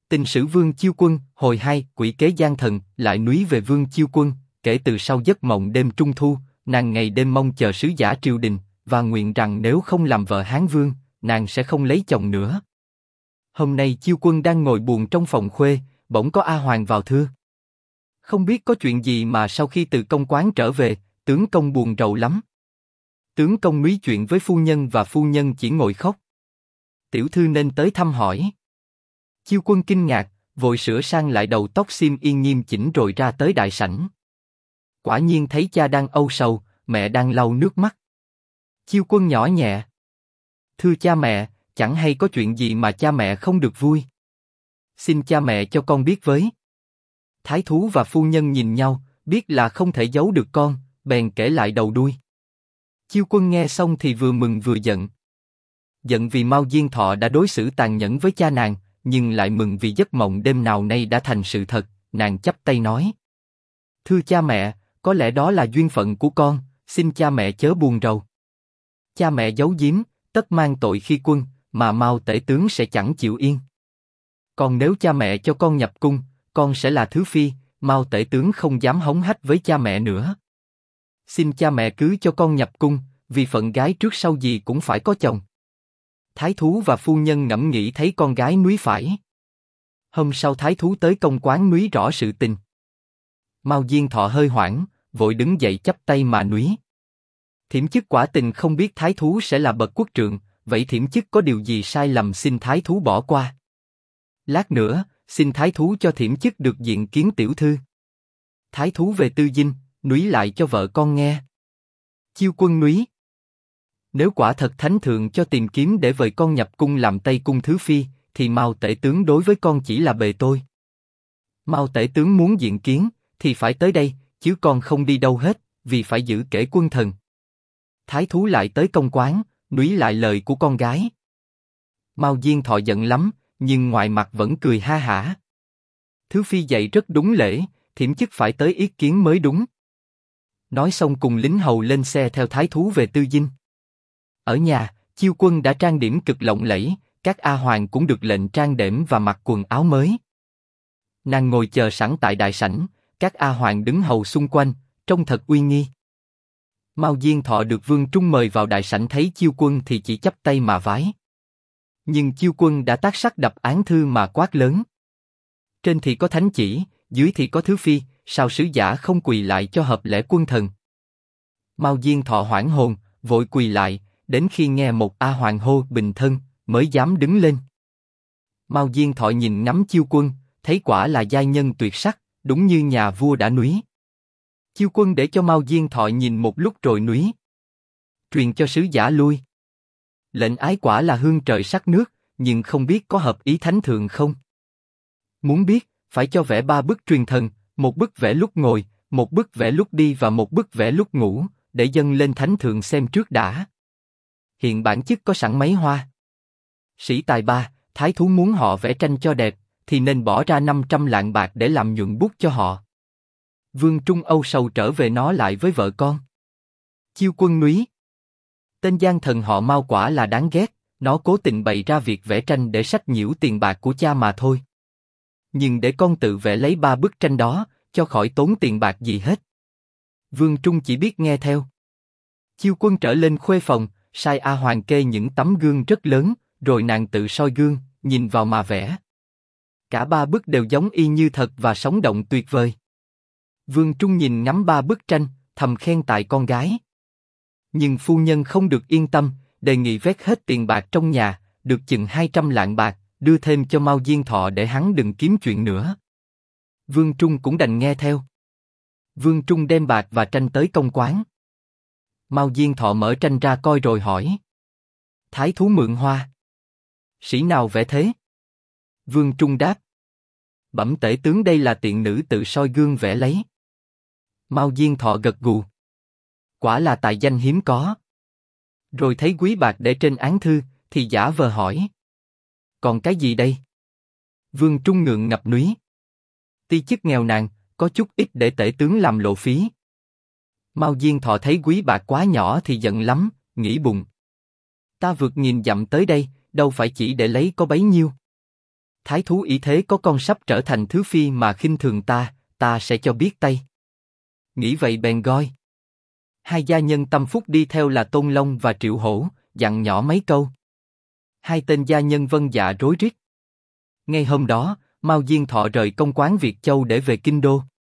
Tình sử Vương Chiêu Quân, hồi 2, quỷ kế gian thần, lại núi về Vương Chiêu Quân, kể từ sau giấc mộng đêm trung thu, nàng ngày đêm mong chờ sứ giả triều đình, và nguyện rằng nếu không làm vợ Hán Vương, nàng sẽ không lấy chồng nữa. Hôm nay Chiêu Quân đang ngồi buồn trong phòng khuê, bỗng có A Hoàng vào thưa. Không biết có chuyện gì mà sau khi từ công quán trở về, tướng công buồn rầu lắm. Tướng công núi chuyện với phu nhân và phu nhân chỉ ngồi khóc. Tiểu thư nên tới thăm hỏi. Chiêu Quân kinh ngạc, vội sửa sang lại đầu tóc xiêm y nghiêm chỉnh rồi ra tới đại sảnh. Quả nhiên thấy cha đang âu sầu, mẹ đang lau nước mắt. Chiêu Quân nhỏ nhẹ. Thưa cha mẹ, chẳng hay có chuyện gì mà cha mẹ không được vui. Xin cha mẹ cho con biết với. Thái thú và phu nhân nhìn nhau, biết là không thể giấu được con, bèn kể lại đầu đuôi. Chiêu Quân nghe xong thì vừa mừng vừa giận. Giận vì Mao Diên Thọ đã đối xử tàn nhẫn với cha nàng, nhưng lại mừng vì giấc mộng đêm nào nay đã thành sự thật. Nàng chắp tay nói: Thưa cha mẹ, có lẽ đó là duyên phận của con, xin cha mẹ chớ buồn rầu. Cha mẹ giấu giếm, tất mang tội khi quân, mà Mao tể tướng sẽ chẳng chịu yên. Còn nếu cha mẹ cho con nhập cung, con sẽ là thứ phi, Mao tể tướng không dám hống hách với cha mẹ nữa. Xin cha mẹ cứ cho con nhập cung, vì phận gái trước sau gì cũng phải có chồng. Thái thú và phu nhân ngẫm nghĩ thấy con gái núi phải. Hôm sau thái thú tới công quán núi rõ sự tình. Mao Diên Thọ hơi hoảng, vội đứng dậy chắp tay mà núi. Thiểm chức quả tình không biết thái thú sẽ là bậc quốc trượng, vậy thiểm chức có điều gì sai lầm xin thái thú bỏ qua. Lát nữa, xin thái thú cho thiểm chức được diện kiến tiểu thư. Thái thú về tư dinh, núi lại cho vợ con nghe. Chiêu Quân núi. Nếu quả thật thánh thượng cho tìm kiếm để vời con nhập cung làm Tây cung thứ phi, thì Mao tể tướng đối với con chỉ là bề tôi. Mao tể tướng muốn diện kiến, thì phải tới đây, chứ con không đi đâu hết, vì phải giữ kể quân thần. Thái thú lại tới công quán, núi lại lời của con gái. Mao Diên Thọ giận lắm, nhưng ngoài mặt vẫn cười ha hả. Thứ phi dạy rất đúng lễ, thiểm chức phải tới ý kiến mới đúng. Nói xong cùng lính hầu lên xe theo thái thú về tư dinh. Ở nhà, Chiêu Quân đã trang điểm cực lộng lẫy, các A Hoàng cũng được lệnh trang điểm và mặc quần áo mới. Nàng ngồi chờ sẵn tại đại sảnh, các A Hoàng đứng hầu xung quanh, trông thật uy nghi. Mao Diên Thọ được Vương Trung mời vào đại sảnh thấy Chiêu Quân thì chỉ chắp tay mà vái. Nhưng Chiêu Quân đã tác sắc đập án thư mà quát lớn. Trên thì có thánh chỉ, dưới thì có thứ phi, sao sứ giả không quỳ lại cho hợp lễ quân thần? Mao Diên Thọ hoảng hồn, vội quỳ lại, đến khi nghe một A Hoàng hô bình thân, mới dám đứng lên. Mao Diên Thọ nhìn ngắm Chiêu Quân, thấy quả là giai nhân tuyệt sắc, đúng như nhà vua đã núi. Chiêu Quân để cho Mao Diên Thọ nhìn một lúc rồi núi. Truyền cho sứ giả lui. Lệnh ái quả là hương trời sắc nước, nhưng không biết có hợp ý thánh thượng không? Muốn biết, phải cho vẽ 3 bức truyền thần, một bức vẽ lúc ngồi, một bức vẽ lúc đi và một bức vẽ lúc ngủ, để dâng lên thánh thượng xem trước đã. Hiện bản chức có sẵn mấy hoa. Sĩ tài ba, thái thú muốn họ vẽ tranh cho đẹp, thì nên bỏ ra 500 lạng bạc để làm nhuận bút cho họ. Vương Trung âu sầu trở về nói lại với vợ con. Chiêu Quân núi. Tên gian thần họ Mao quả là đáng ghét, nó cố tình bày ra việc vẽ tranh để sách nhiễu tiền bạc của cha mà thôi. Nhưng để con tự vẽ lấy 3 bức tranh đó, cho khỏi tốn tiền bạc gì hết. Vương Trung chỉ biết nghe theo. Chiêu Quân trở lên khuê phòng, sai A Hoàng kê những tấm gương rất lớn, rồi nàng tự soi gương, nhìn vào mà vẽ. Cả 3 bức đều giống y như thật và sống động tuyệt vời. Vương Trung nhìn ngắm 3 bức tranh, thầm khen tại con gái. Nhưng phu nhân không được yên tâm, đề nghị vét hết tiền bạc trong nhà, được chừng 200 lạng bạc, đưa thêm cho Mao Diên Thọ để hắn đừng kiếm chuyện nữa. Vương Trung cũng đành nghe theo. Vương Trung đem bạc và tranh tới công quán. Mao Diên Thọ mở tranh ra coi rồi hỏi. Thái thú mượn hoa. Sĩ nào vẽ thế? Vương Trung đáp. Bẩm tể tướng đây là tiện nữ tự soi gương vẽ lấy. Mao Diên Thọ gật gù. Quả là tài danh hiếm có. Rồi thấy quý bạc để trên án thư, thì giả vờ hỏi. Còn cái gì đây? Vương Trung ngượng ngập núi. Ti chức nghèo nàn, có chút ít để tể tướng làm lộ phí. Mao Diên Thọ thấy quý bạc quá nhỏ thì giận lắm, nghĩ bụng. Ta vượt nghìn dặm tới đây, đâu phải chỉ để lấy có bấy nhiêu. Thái thú ý thế có con sắp trở thành thứ phi mà khinh thường ta sẽ cho biết tay. Nghĩ vậy bèn gọi. Hai gia nhân tâm phúc đi theo là Tôn Long và Triệu Hổ, dặn nhỏ mấy câu. Hai tên gia nhân vâng dạ rối rít. Ngay hôm đó, Mao Diên Thọ rời công quán Việt Châu để về Kinh Đô.